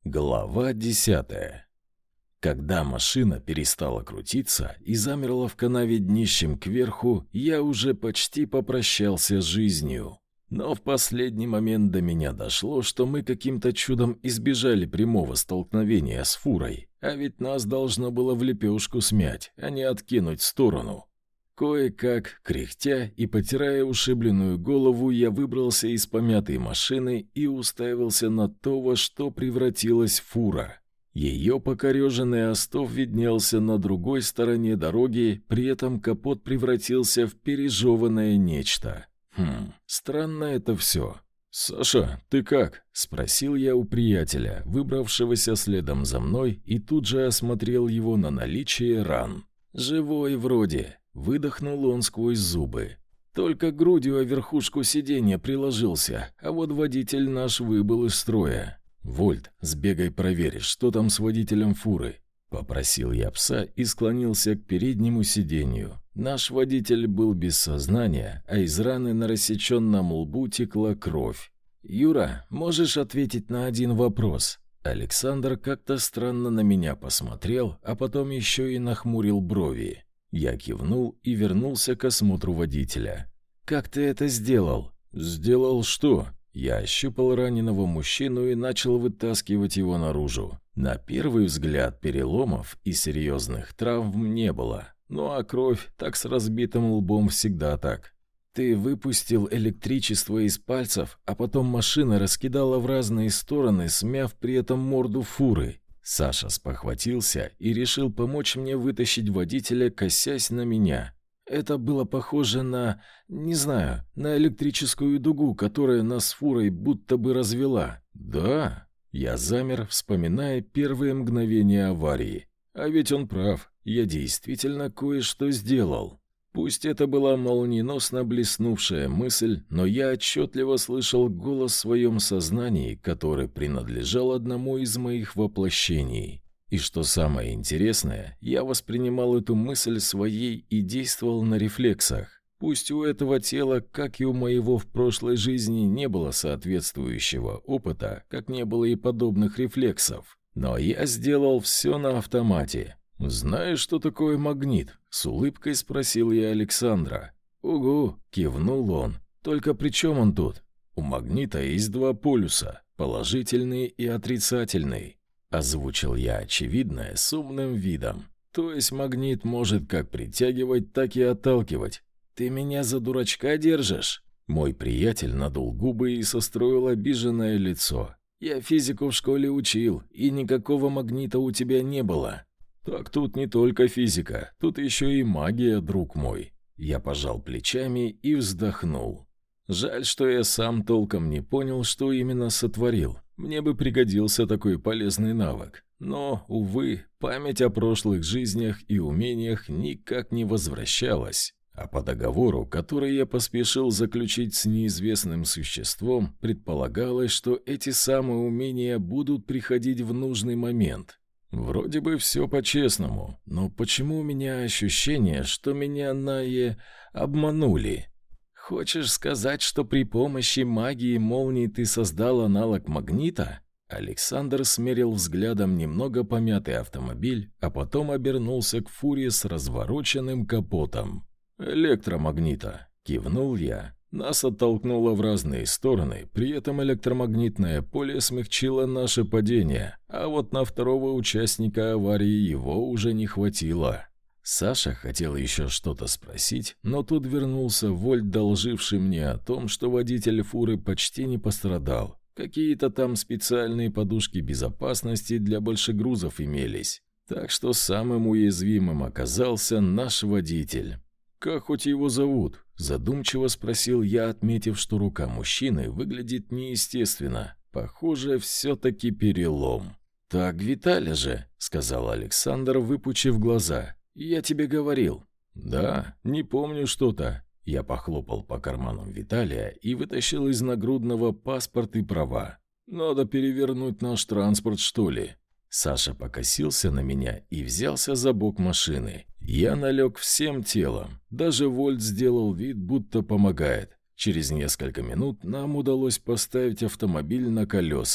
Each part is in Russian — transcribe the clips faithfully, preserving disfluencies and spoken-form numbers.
Глава десятая. Когда машина перестала крутиться и замерла в канаве днищем кверху, я уже почти попрощался с жизнью. Но в последний момент до меня дошло, что мы каким-то чудом избежали прямого столкновения с фурой, а ведь нас должно было в лепешку смять, а не откинуть в сторону. Кое-как, кряхтя и потирая ушибленную голову, я выбрался из помятой машины и уставился на то, во что превратилась фура. Ее покореженный остов виднелся на другой стороне дороги, при этом капот превратился в пережеванное нечто. Хм, странно это все. «Саша, ты как?» – спросил я у приятеля, выбравшегося следом за мной, и тут же осмотрел его на наличие ран. «Живой вроде». Выдохнул он сквозь зубы. Только грудью о верхушку сиденья приложился, а вот водитель наш выбыл из строя. «Вольт, сбегай проверь, что там с водителем фуры», — попросил я пса и склонился к переднему сиденью. Наш водитель был без сознания, а из раны на рассеченном лбу текла кровь. «Юра, можешь ответить на один вопрос?» Александр как-то странно на меня посмотрел, а потом еще и нахмурил брови. Я кивнул и вернулся к осмотру водителя. «Как ты это сделал?» «Сделал что?» Я ощупал раненого мужчину и начал вытаскивать его наружу. На первый взгляд переломов и серьезных травм не было. Ну а кровь так с разбитым лбом всегда так. «Ты выпустил электричество из пальцев, а потом машина раскидала в разные стороны, смяв при этом морду фуры». Саша спохватился и решил помочь мне вытащить водителя, косясь на меня. Это было похоже на, не знаю, на электрическую дугу, которая нас с фурой будто бы развела. «Да?» Я замер, вспоминая первые мгновения аварии. А ведь он прав, я действительно кое-что сделал. Пусть это была молниеносно блеснувшая мысль, но я отчетливо слышал голос в своем сознании, который принадлежал одному из моих воплощений. И что самое интересное, я воспринимал эту мысль своей и действовал на рефлексах. Пусть у этого тела, как и у моего в прошлой жизни, не было соответствующего опыта, как не было и подобных рефлексов. Но я сделал все на автомате. «Знаешь, что такое магнит?» — с улыбкой спросил я Александра. «Угу», — кивнул он. «Только при чем он тут?» «У магнита есть два полюса, положительный и отрицательный», — озвучил я очевидное с умным видом. «То есть магнит может как притягивать, так и отталкивать. Ты меня за дурачка держишь?» Мой приятель надул губы и состроил обиженное лицо. «Я физику в школе учил, и никакого магнита у тебя не было». «Так тут не только физика, тут еще и магия, друг мой». Я пожал плечами и вздохнул. Жаль, что я сам толком не понял, что именно сотворил. Мне бы пригодился такой полезный навык. Но, увы, память о прошлых жизнях и умениях никак не возвращалась. А по договору, который я поспешил заключить с неизвестным существом, предполагалось, что эти самые умения будут приходить в нужный момент. Вроде бы все по-честному, но почему у меня ощущение, что меня Найе обманули? Хочешь сказать, что при помощи магии молнии ты создал аналог магнита? Александр смерил взглядом немного помятый автомобиль, а потом обернулся к фуре с развороченным капотом. «Электромагнита», — кивнул я. Нас оттолкнуло в разные стороны, при этом электромагнитное поле смягчило наше падение, а вот на второго участника аварии его уже не хватило. Саша хотел еще что-то спросить, но тут вернулся Вольт, долживший мне о том, что водитель фуры почти не пострадал. Какие-то там специальные подушки безопасности для большегрузов имелись. Так что самым уязвимым оказался наш водитель. «Как хоть его зовут?» – задумчиво спросил я, отметив, что рука мужчины выглядит неестественно. Похоже, все-таки перелом. «Так Виталя же», – сказал Александр, выпучив глаза. «Я тебе говорил». «Да, не помню что-то». Я похлопал по карманам Виталия и вытащил из нагрудного паспорт и права. «Надо перевернуть наш транспорт, что ли?» Саша покосился на меня и взялся за бок машины. Я налег всем телом. Даже Вольт сделал вид, будто помогает. Через несколько минут нам удалось поставить автомобиль на колеса.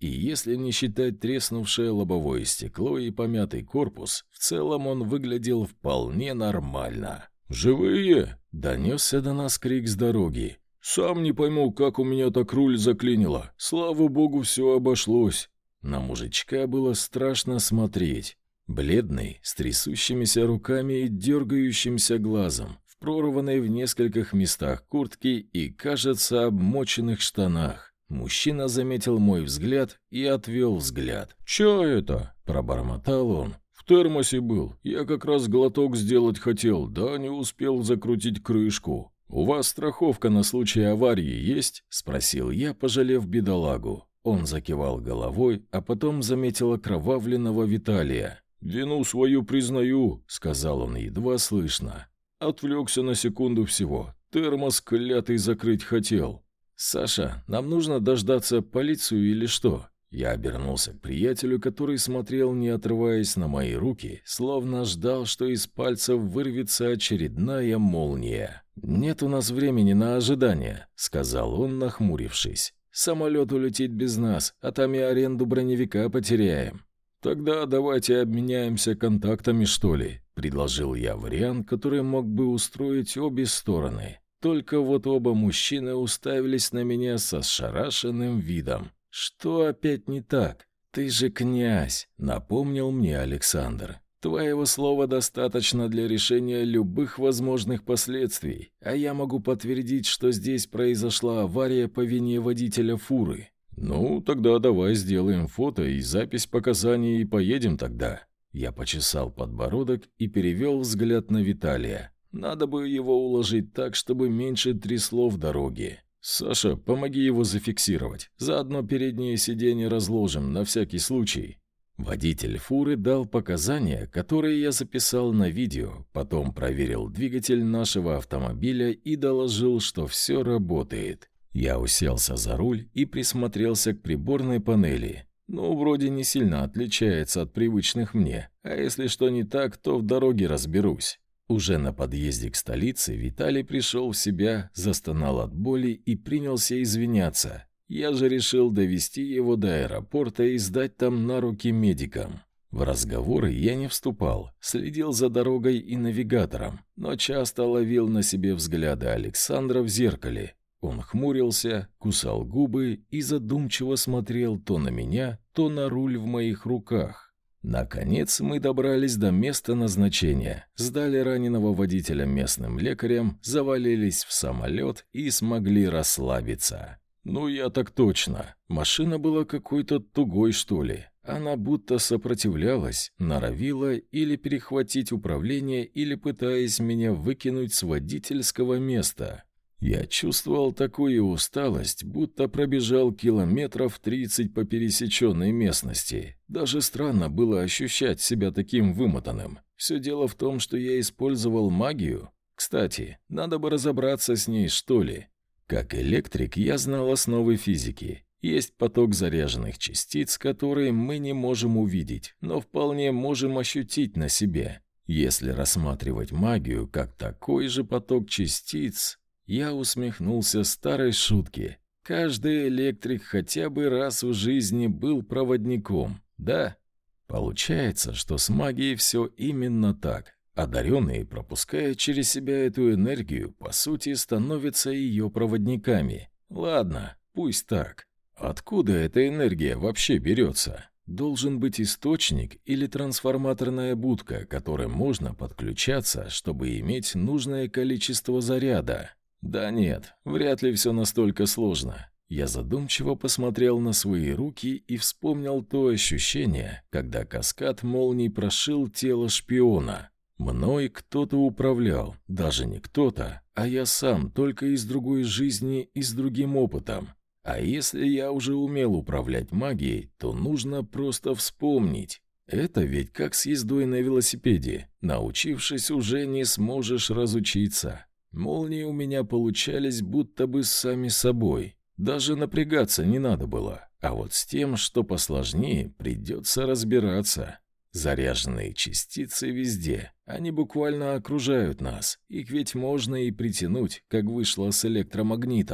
и если не считать треснувшее лобовое стекло и помятый корпус, в целом он выглядел вполне нормально. «Живые?» — донесся до нас крик с дороги. «Сам не пойму, как у меня так руль заклинило. Слава богу, все обошлось». На мужичка было страшно смотреть. Бледный, с трясущимися руками и дергающимся глазом, в прорванной в нескольких местах куртке и, кажется, обмоченных штанах. Мужчина заметил мой взгляд и отвел взгляд. «Чё это?» – пробормотал он. «В термосе был. Я как раз глоток сделать хотел, да не успел закрутить крышку. У вас страховка на случай аварии есть?» – спросил я, пожалев бедолагу. Он закивал головой, а потом заметил окровавленного Виталия. «Вину свою признаю», — сказал он едва слышно. «Отвлекся на секунду всего. Термос клятый закрыть хотел». «Саша, нам нужно дождаться полицию или что?» Я обернулся к приятелю, который смотрел, не отрываясь, на мои руки, словно ждал, что из пальцев вырвется очередная молния. «Нет у нас времени на ожидание», — сказал он, нахмурившись. «Самолет улетит без нас, а там и аренду броневика потеряем». «Тогда давайте обменяемся контактами, что ли», — предложил я вариант, который мог бы устроить обе стороны. Только вот оба мужчины уставились на меня со ошарашенным видом. «Что опять не так? Ты же князь», — напомнил мне Александр. «Твоего слова достаточно для решения любых возможных последствий, а я могу подтвердить, что здесь произошла авария по вине водителя фуры». «Ну, тогда давай сделаем фото и запись показаний и поедем тогда». Я почесал подбородок и перевел взгляд на Виталия. Надо бы его уложить так, чтобы меньше трясло в дороге. «Саша, помоги его зафиксировать. Заодно переднее сиденье разложим, на всякий случай». Водитель фуры дал показания, которые я записал на видео, потом проверил двигатель нашего автомобиля и доложил, что все работает. Я уселся за руль и присмотрелся к приборной панели. Ну, вроде не сильно отличается от привычных мне, а если что не так, то в дороге разберусь. Уже на подъезде к столице Виталий пришел в себя, застонал от боли и принялся извиняться. Я же решил довести его до аэропорта и сдать там на руки медикам. В разговоры я не вступал, следил за дорогой и навигатором, но часто ловил на себе взгляды Александра в зеркале. Он хмурился, кусал губы и задумчиво смотрел то на меня, то на руль в моих руках. Наконец мы добрались до места назначения, сдали раненого водителя местным лекарям, завалились в самолет и смогли расслабиться. «Ну, я так точно. Машина была какой-то тугой, что ли. Она будто сопротивлялась, норовила или перехватить управление, или пытаясь меня выкинуть с водительского места. Я чувствовал такую усталость, будто пробежал километров тридцать по пересеченной местности. Даже странно было ощущать себя таким вымотанным. Все дело в том, что я использовал магию. Кстати, надо бы разобраться с ней, что ли. Как электрик, я знал основы физики. Есть поток заряженных частиц, которые мы не можем увидеть, но вполне можем ощутить на себе. Если рассматривать магию как такой же поток частиц... Я усмехнулся старой шутке. Каждый электрик хотя бы раз в жизни был проводником, да? Получается, что с магией все именно так. Одаренные, пропуская через себя эту энергию, по сути, становятся ее проводниками. Ладно, пусть так. Откуда эта энергия вообще берется? Должен быть источник или трансформаторная будка, к которой можно подключаться, чтобы иметь нужное количество заряда. Да нет, вряд ли все настолько сложно. Я задумчиво посмотрел на свои руки и вспомнил то ощущение, когда каскад молний прошил тело шпиона. Мной кто-то управлял, даже не кто-то, а я сам, только из другой жизни и с другим опытом. А если я уже умел управлять магией, то нужно просто вспомнить. Это ведь как с ездой на велосипеде. Научившись, уже не сможешь разучиться. Молнии у меня получались будто бы сами собой. Даже напрягаться не надо было. А вот с тем, что посложнее, придется разбираться. Заряженные частицы везде. Они буквально окружают нас. Их ведь можно и притянуть, как вышло с электромагнитом.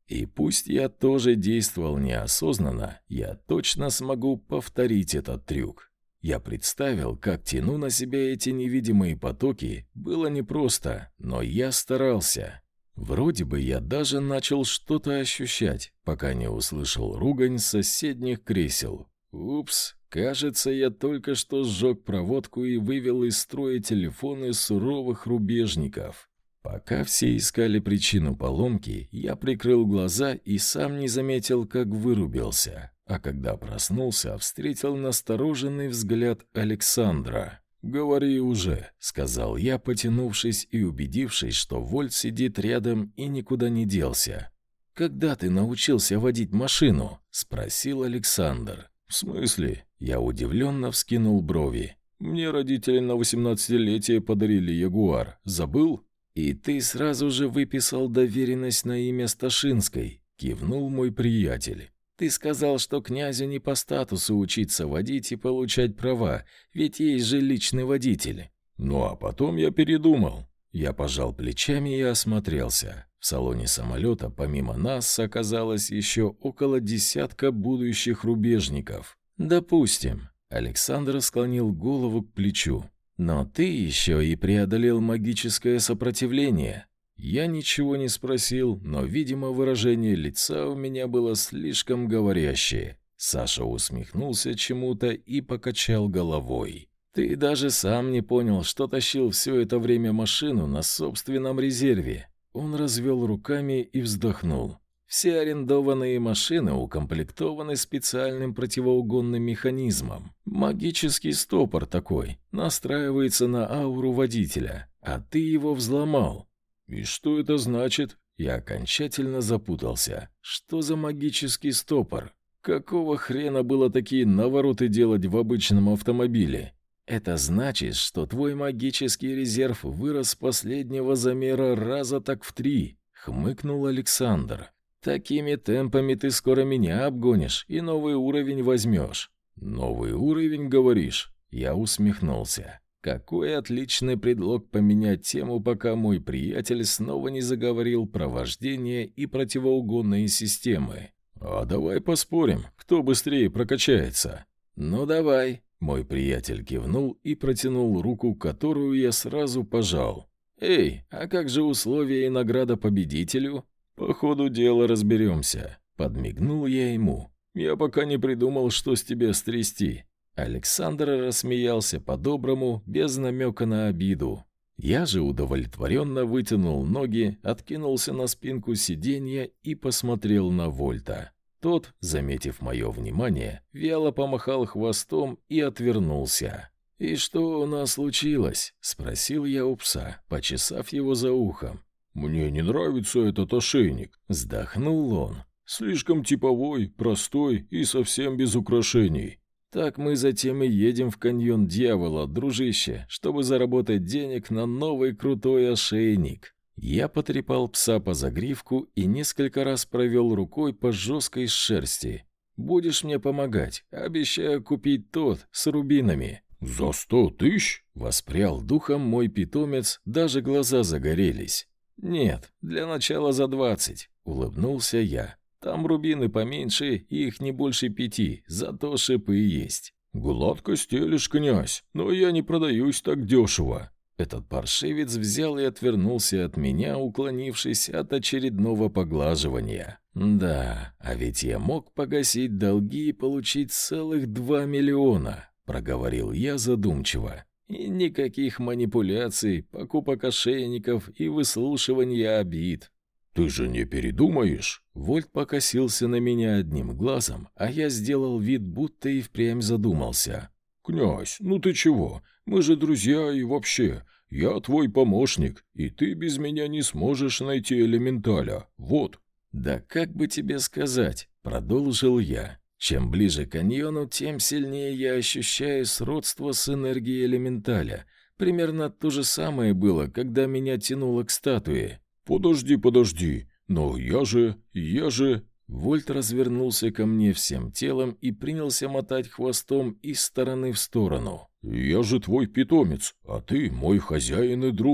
И пусть я тоже действовал неосознанно, я точно смогу повторить этот трюк. Я представил, как тяну на себя эти невидимые потоки. Было непросто, но я старался. Вроде бы я даже начал что-то ощущать, пока не услышал ругань с соседних кресел. Упс, кажется, я только что сжег проводку и вывел из строя телефоны суровых рубежников. Пока все искали причину поломки, я прикрыл глаза и сам не заметил, как вырубился. А когда проснулся, встретил настороженный взгляд Александра. «Говори уже», — сказал я, потянувшись и убедившись, что Вольт сидит рядом и никуда не делся. «Когда ты научился водить машину?» — спросил Александр. «В смысле?» — я удивленно вскинул брови. «Мне родители на восемнадцатилетие подарили Ягуар. Забыл?» «И ты сразу же выписал доверенность на имя Сташинской», — кивнул мой приятель. «Ты сказал, что князю не по статусу учиться водить и получать права, ведь есть же личный водитель». «Ну а потом я передумал». Я пожал плечами и осмотрелся. В салоне самолета помимо нас оказалось еще около десятка будущих рубежников. «Допустим». Александр склонил голову к плечу. «Но ты еще и преодолел магическое сопротивление». Я ничего не спросил, но, видимо, выражение лица у меня было слишком говорящее. Саша усмехнулся чему-то и покачал головой. «Ты даже сам не понял, что тащил все это время машину на собственном резерве». Он развел руками и вздохнул. «Все арендованные машины укомплектованы специальным противоугонным механизмом. Магический стопор такой, настраивается на ауру водителя, а ты его взломал». «И что это значит?» Я окончательно запутался. «Что за магический стопор? Какого хрена было такие навороты делать в обычном автомобиле?» «Это значит, что твой магический резерв вырос с последнего замера раза так в три», — хмыкнул Александр. «Такими темпами ты скоро меня обгонишь и новый уровень возьмешь». «Новый уровень, говоришь?» Я усмехнулся. Какой отличный предлог поменять тему, пока мой приятель снова не заговорил про вождение и противоугонные системы. «А давай поспорим, кто быстрее прокачается?» «Ну давай». Мой приятель кивнул и протянул руку, которую я сразу пожал. «Эй, а как же условия и награда победителю?» «По ходу дела разберемся», — подмигнул я ему. «Я пока не придумал, что с тебя стрясти». Александр рассмеялся по-доброму, без намека на обиду. Я же удовлетворенно вытянул ноги, откинулся на спинку сиденья и посмотрел на Вольта. Тот, заметив мое внимание, вяло помахал хвостом и отвернулся. «И что у нас случилось?» — спросил я у пса, почесав его за ухом. «Мне не нравится этот ошейник», — вздохнул он. «Слишком типовой, простой и совсем без украшений». «Так мы затем и едем в каньон дьявола, дружище, чтобы заработать денег на новый крутой ошейник». Я потрепал пса по загривку и несколько раз провел рукой по жесткой шерсти. «Будешь мне помогать, обещаю купить тот, с рубинами». «За сто тысяч?» — воспрял духом мой питомец, даже глаза загорелись. «Нет, для начала за двадцать», — улыбнулся я. «Там рубины поменьше, их не больше пяти, зато шипы есть». «Гладко стелишь, князь, но я не продаюсь так дешево». Этот паршивец взял и отвернулся от меня, уклонившись от очередного поглаживания. «Да, а ведь я мог погасить долги и получить целых два миллиона», — проговорил я задумчиво. «И никаких манипуляций, покупок ошейников и выслушивания обид». «Ты же не передумаешь?» Вольт покосился на меня одним глазом, а я сделал вид, будто и впрямь задумался. «Князь, ну ты чего? Мы же друзья и вообще. Я твой помощник, и ты без меня не сможешь найти элементаля. Вот». «Да как бы тебе сказать?» — продолжил я. «Чем ближе к каньону, тем сильнее я ощущаю сродство с энергией элементаля. Примерно то же самое было, когда меня тянуло к статуе». «Подожди, подожди, но я же, я же...» Вольт развернулся ко мне всем телом и принялся мотать хвостом из стороны в сторону. «Я же твой питомец, а ты мой хозяин и друг».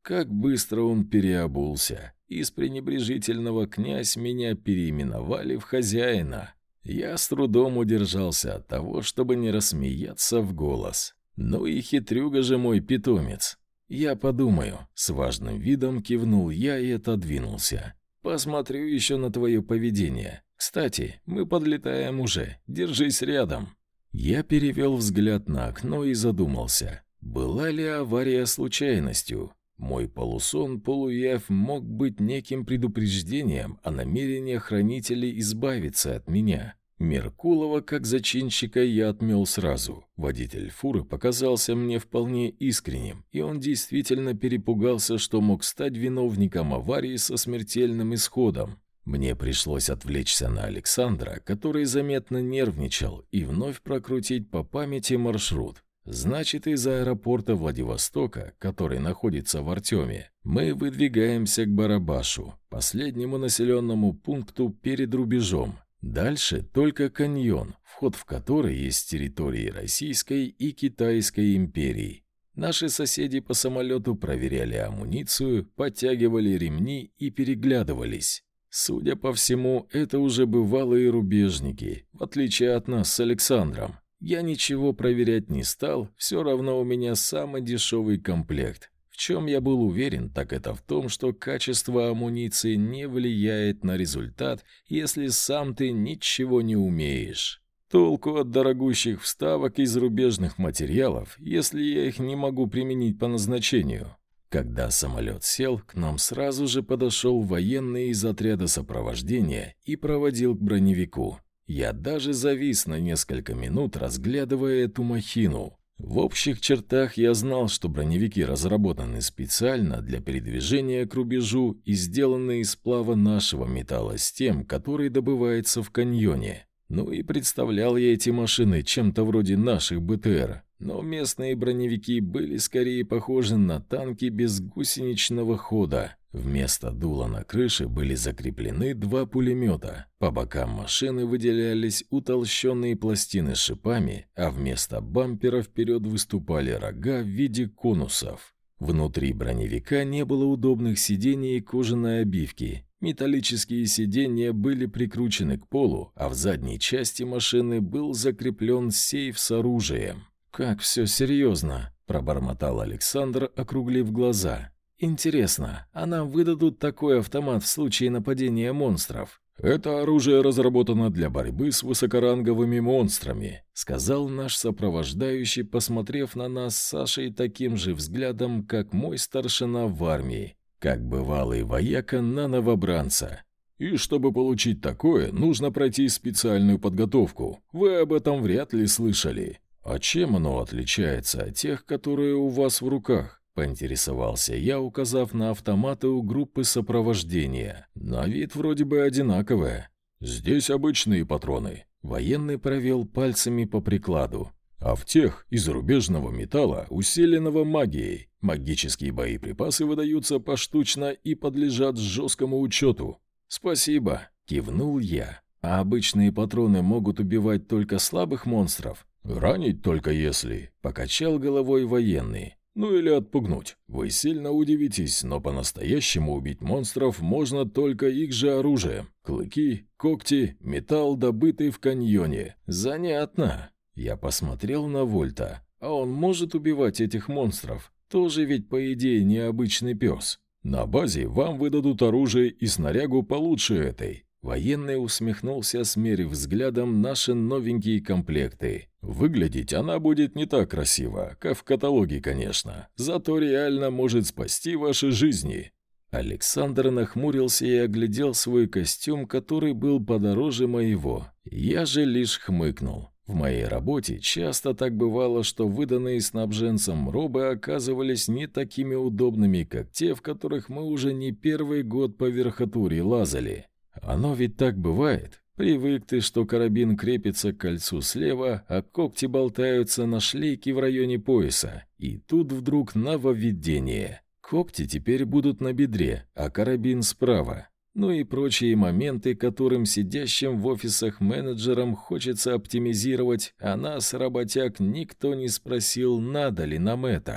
Как быстро он переобулся. Из пренебрежительного «князь» меня переименовали в хозяина. Я с трудом удержался от того, чтобы не рассмеяться в голос. Ну и хитрюга же мой питомец. Я подумаю. С важным видом кивнул я и отодвинулся. Посмотрю еще на твое поведение. Кстати, мы подлетаем уже. Держись рядом. Я перевел взгляд на окно и задумался. Была ли авария случайностью? Мой полусон-полуявь мог быть неким предупреждением о намерении хранителей избавиться от меня. Меркулова как зачинщика я отмел сразу. Водитель фуры показался мне вполне искренним, и он действительно перепугался, что мог стать виновником аварии со смертельным исходом. Мне пришлось отвлечься на Александра, который заметно нервничал, и вновь прокрутить по памяти маршрут. Значит, из аэропорта Владивостока, который находится в Артеме, мы выдвигаемся к Барабашу, последнему населенному пункту перед рубежом. Дальше только каньон, вход в который есть с территории Российской и Китайской империй. Наши соседи по самолету проверяли амуницию, подтягивали ремни и переглядывались. Судя по всему, это уже бывалые рубежники, в отличие от нас с Александром. Я ничего проверять не стал, все равно у меня самый дешевый комплект. В чем я был уверен, так это в том, что качество амуниции не влияет на результат, если сам ты ничего не умеешь. Толку от дорогущих вставок из зарубежных материалов, если я их не могу применить по назначению. Когда самолет сел, к нам сразу же подошел военный из отряда сопровождения и проводил к броневику. Я даже завис на несколько минут, разглядывая эту махину. В общих чертах я знал, что броневики разработаны специально для передвижения к рубежу и сделаны из сплава нашего металла с тем, который добывается в каньоне. Ну и представлял я эти машины чем-то вроде наших БТР, но местные броневики были скорее похожи на танки без гусеничного хода. Вместо дула на крыше были закреплены два пулемета. По бокам машины выделялись утолщенные пластины с шипами, а вместо бампера вперед выступали рога в виде конусов. Внутри броневика не было удобных сидений и кожаной обивки. Металлические сиденья были прикручены к полу, а в задней части машины был закреплен сейф с оружием. «Как все серьезно», – пробормотал Александр, округлив глаза. «Интересно, а нам выдадут такой автомат в случае нападения монстров?» «Это оружие разработано для борьбы с высокоранговыми монстрами», — сказал наш сопровождающий, посмотрев на нас с Сашей таким же взглядом, как мой старшина в армии, как бывалый вояка на новобранца. «И чтобы получить такое, нужно пройти специальную подготовку. Вы об этом вряд ли слышали. А чем оно отличается от тех, которые у вас в руках?» — поинтересовался я, указав на автоматы у группы сопровождения. На вид вроде бы одинаковые. «Здесь обычные патроны». Военный провел пальцами по прикладу. «А в тех из зарубежного металла, усиленного магией. Магические боеприпасы выдаются поштучно и подлежат жесткому учету». «Спасибо», — кивнул я. «А обычные патроны могут убивать только слабых монстров?» «Ранить только если», — покачал головой военный. «Ну или отпугнуть. Вы сильно удивитесь, но по-настоящему убить монстров можно только их же оружием. Клыки, когти, металл, добытый в каньоне». «Занятно». Я посмотрел на Вольта. «А он может убивать этих монстров? Тоже ведь, по идее, необычный пес». «На базе вам выдадут оружие и снарягу получше этой». Военный усмехнулся, смерив взглядом наши новенькие комплекты. «Выглядеть она будет не так красиво, как в каталоге, конечно, зато реально может спасти ваши жизни». Александр нахмурился и оглядел свой костюм, который был подороже моего. Я же лишь хмыкнул. В моей работе часто так бывало, что выданные снабженцам робы оказывались не такими удобными, как те, в которых мы уже не первый год по верхотуре лазали. Оно ведь так бывает. Привык ты, что карабин крепится к кольцу слева, а когти болтаются на шлейке в районе пояса. И тут вдруг нововведение. Когти теперь будут на бедре, а карабин справа. Ну и прочие моменты, которым сидящим в офисах менеджерам хочется оптимизировать, а нас, работяг, никто не спросил, надо ли нам это.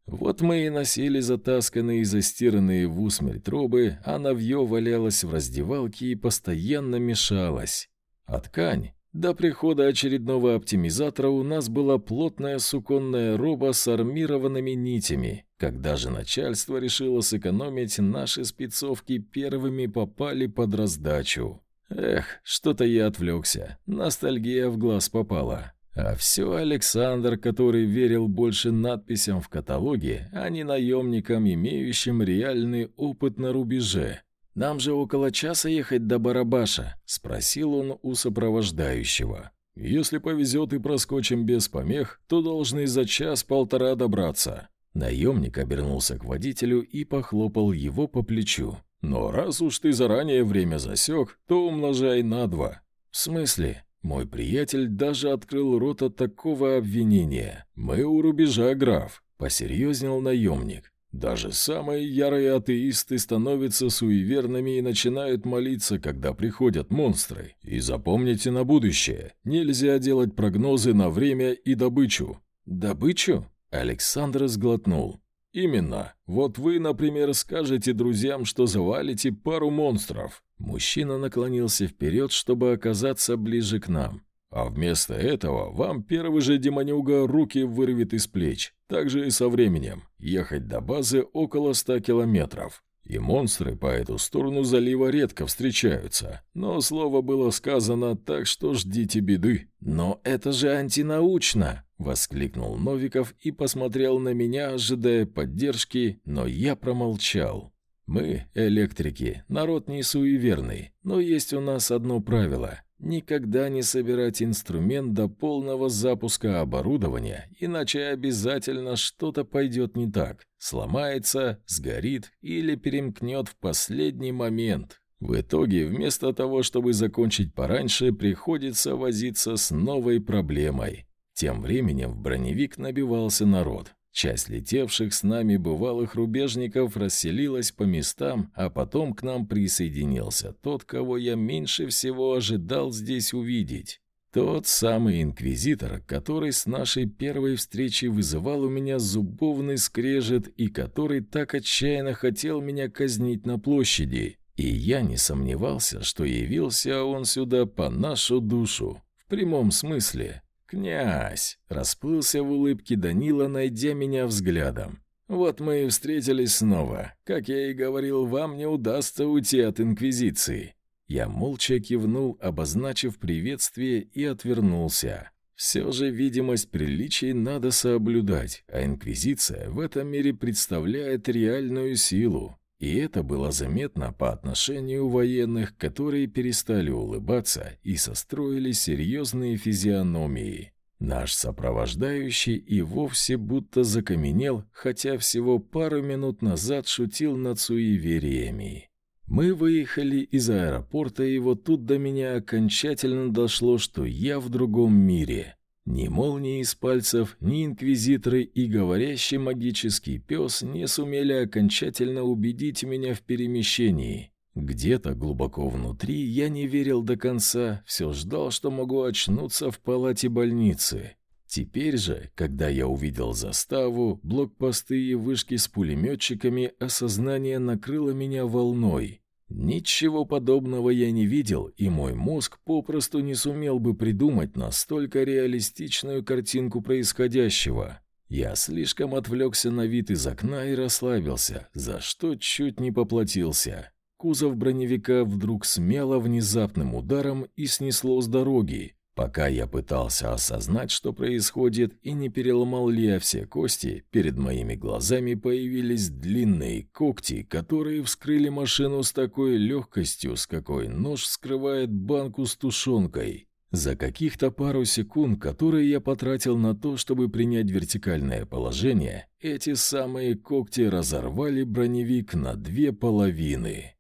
Вот мы и носили затасканные и застиранные в усмерть робы, а навье валялось в раздевалке и постоянно мешалось. А ткань? До прихода очередного оптимизатора у нас была плотная суконная роба с армированными нитями. Когда же начальство решило сэкономить, наши спецовки первыми попали под раздачу. Эх, что-то я отвлекся, ностальгия в глаз попала. А все Александр, который верил больше надписям в каталоге, а не наемникам, имеющим реальный опыт на рубеже. «Нам же около часа ехать до Барабаша?» — спросил он у сопровождающего. «Если повезет и проскочим без помех, то должны за час-полтора добраться». Наемник обернулся к водителю и похлопал его по плечу. «Но раз уж ты заранее время засек, то умножай на два». «В смысле?» Мой приятель даже открыл рот от такого обвинения. «Мы у рубежа, граф», — посерьезнел наемник. «Даже самые ярые атеисты становятся суеверными и начинают молиться, когда приходят монстры. И запомните на будущее, нельзя делать прогнозы на время и добычу». «Добычу?» — Александр сглотнул. «Именно. Вот вы, например, скажете друзьям, что завалите пару монстров». Мужчина наклонился вперед, чтобы оказаться ближе к нам. «А вместо этого вам первый же демонюга руки вырвет из плеч. Так же и со временем. Ехать до базы около ста километров. И монстры по эту сторону залива редко встречаются. Но слово было сказано, так что ждите беды». «Но это же антинаучно!» — воскликнул Новиков и посмотрел на меня, ожидая поддержки, но я промолчал. «Мы, электрики, народ не суеверный, но есть у нас одно правило — никогда не собирать инструмент до полного запуска оборудования, иначе обязательно что-то пойдет не так, сломается, сгорит или перемкнет в последний момент. В итоге, вместо того, чтобы закончить пораньше, приходится возиться с новой проблемой». Тем временем в броневик набивался народ. Часть летевших с нами бывалых рубежников расселилась по местам, а потом к нам присоединился тот, кого я меньше всего ожидал здесь увидеть. Тот самый инквизитор, который с нашей первой встречи вызывал у меня зубовный скрежет и который так отчаянно хотел меня казнить на площади. И я не сомневался, что явился он сюда по нашу душу, в прямом смысле. «Князь!» — расплылся в улыбке Данила, найдя меня взглядом. «Вот мы и встретились снова. Как я и говорил, вам не удастся уйти от Инквизиции». Я молча кивнул, обозначив приветствие, и отвернулся. Все же видимость приличий надо соблюдать, а Инквизиция в этом мире представляет реальную силу. И это было заметно по отношению военных, которые перестали улыбаться и состроили серьезные физиономии. Наш сопровождающий и вовсе будто закаменел, хотя всего пару минут назад шутил над суевериями. Мы выехали из аэропорта, и вот тут до меня окончательно дошло, что я в другом мире. Ни молнии из пальцев, ни инквизиторы и говорящий магический пес не сумели окончательно убедить меня в перемещении. Где-то глубоко внутри я не верил до конца, все ждал, что могу очнуться в палате больницы. Теперь же, когда я увидел заставу, блокпосты и вышки с пулеметчиками, осознание накрыло меня волной. Ничего подобного я не видел, и мой мозг попросту не сумел бы придумать настолько реалистичную картинку происходящего. Я слишком отвлекся на вид из окна и расслабился, за что чуть не поплатился. Кузов броневика вдруг смяло внезапным ударом и снесло с дороги. Пока я пытался осознать, что происходит, и не переломал ли я все кости, перед моими глазами появились длинные когти, которые вскрыли машину с такой легкостью, с какой нож вскрывает банку с тушенкой. За каких-то пару секунд, которые я потратил на то, чтобы принять вертикальное положение, эти самые когти разорвали броневик на две половины.